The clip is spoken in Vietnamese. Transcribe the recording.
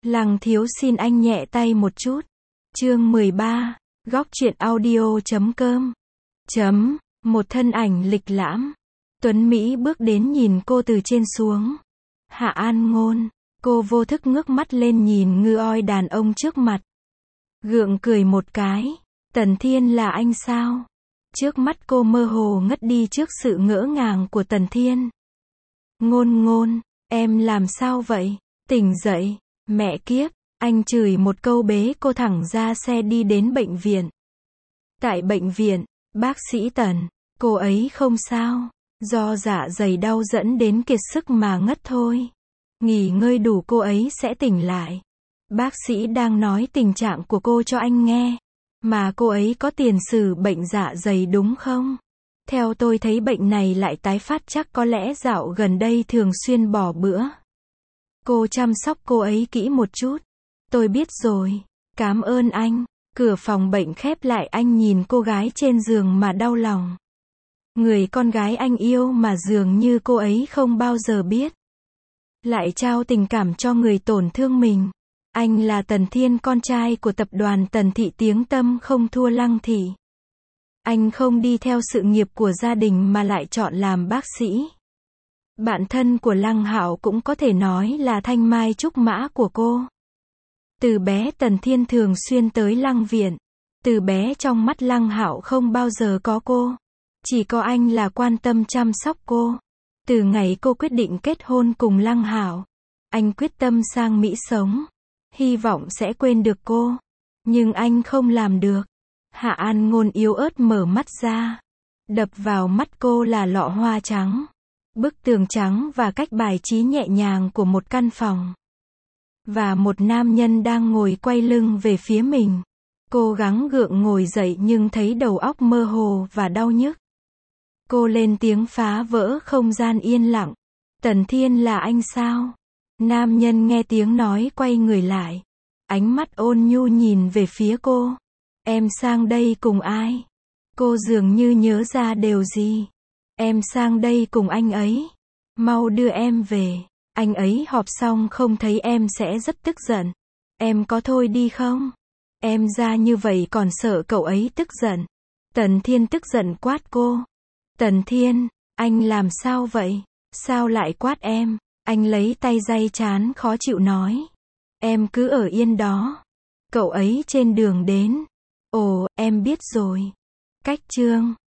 Lăng thiếu xin anh nhẹ tay một chút. Chương 13, góc truyện audio.com. Một thân ảnh lịch lãm. Tuấn Mỹ bước đến nhìn cô từ trên xuống. Hạ An Ngôn. Cô vô thức ngước mắt lên nhìn ngư oi đàn ông trước mặt. Gượng cười một cái. Tần Thiên là anh sao? Trước mắt cô mơ hồ ngất đi trước sự ngỡ ngàng của Tần Thiên. Ngôn, em làm sao vậy? Tỉnh dậy. Mẹ kiếp, anh chửi một câu bế cô thẳng ra xe đi đến bệnh viện. Tại bệnh viện, bác sĩ Tần, cô ấy không sao, do dạ dày đau dẫn đến kiệt sức mà ngất thôi. Nghỉ ngơi đủ cô ấy sẽ tỉnh lại. Bác sĩ đang nói tình trạng của cô cho anh nghe. Mà cô ấy có tiền sử bệnh dạ dày đúng không? Theo tôi thấy bệnh này lại tái phát chắc có lẽ dạo gần đây thường xuyên bỏ bữa. Cô chăm sóc cô ấy kỹ một chút. Tôi biết rồi. Cảm ơn anh. Cửa phòng bệnh khép lại, anh nhìn cô gái trên giường mà đau lòng. Người con gái anh yêu mà dường như cô ấy không bao giờ biết. Lại trao tình cảm cho người tổn thương mình. Anh là Tần Thiên, con trai của tập đoàn Tần Thị, tiếng tăm không thua Lăng Thị. Anh không đi theo sự nghiệp của gia đình mà lại chọn làm bác sĩ. Bạn thân của Lăng Hạo cũng có thể nói là thanh mai trúc mã của cô. Từ bé Tần Thiên thường xuyên tới Lăng viện. Từ bé trong mắt Lăng Hạo không bao giờ có cô. Chỉ có anh là quan tâm chăm sóc cô. Từ ngày cô quyết định kết hôn cùng Lăng Hạo, anh quyết tâm sang Mỹ sống. Hy vọng sẽ quên được cô. Nhưng anh không làm được. Hạ An Ngôn yếu ớt mở mắt ra. Đập vào mắt cô là lọ hoa trắng. Bức tường trắng và cách bài trí nhẹ nhàng của một căn phòng. Và một nam nhân đang ngồi quay lưng về phía mình. Cô gắng gượng ngồi dậy nhưng thấy đầu óc mơ hồ và đau nhức. Cô lên tiếng phá vỡ không gian yên lặng. Tần Thiên là anh sao? Nam nhân nghe tiếng nói quay người lại. Ánh mắt ôn nhu nhìn về phía cô. Em sang đây cùng ai? Cô dường như nhớ ra điều gì. Em sang đây cùng anh ấy. Mau đưa em về. Anh ấy họp xong không thấy em sẽ rất tức giận. Em có thôi đi không? Em ra như vậy còn sợ cậu ấy tức giận. Tần Thiên tức giận quát cô. Tần Thiên, anh làm sao vậy? Sao lại quát em? Anh lấy tay day trán khó chịu nói. Em cứ ở yên đó. Cậu ấy trên đường đến. Ồ, em biết rồi. Cách chương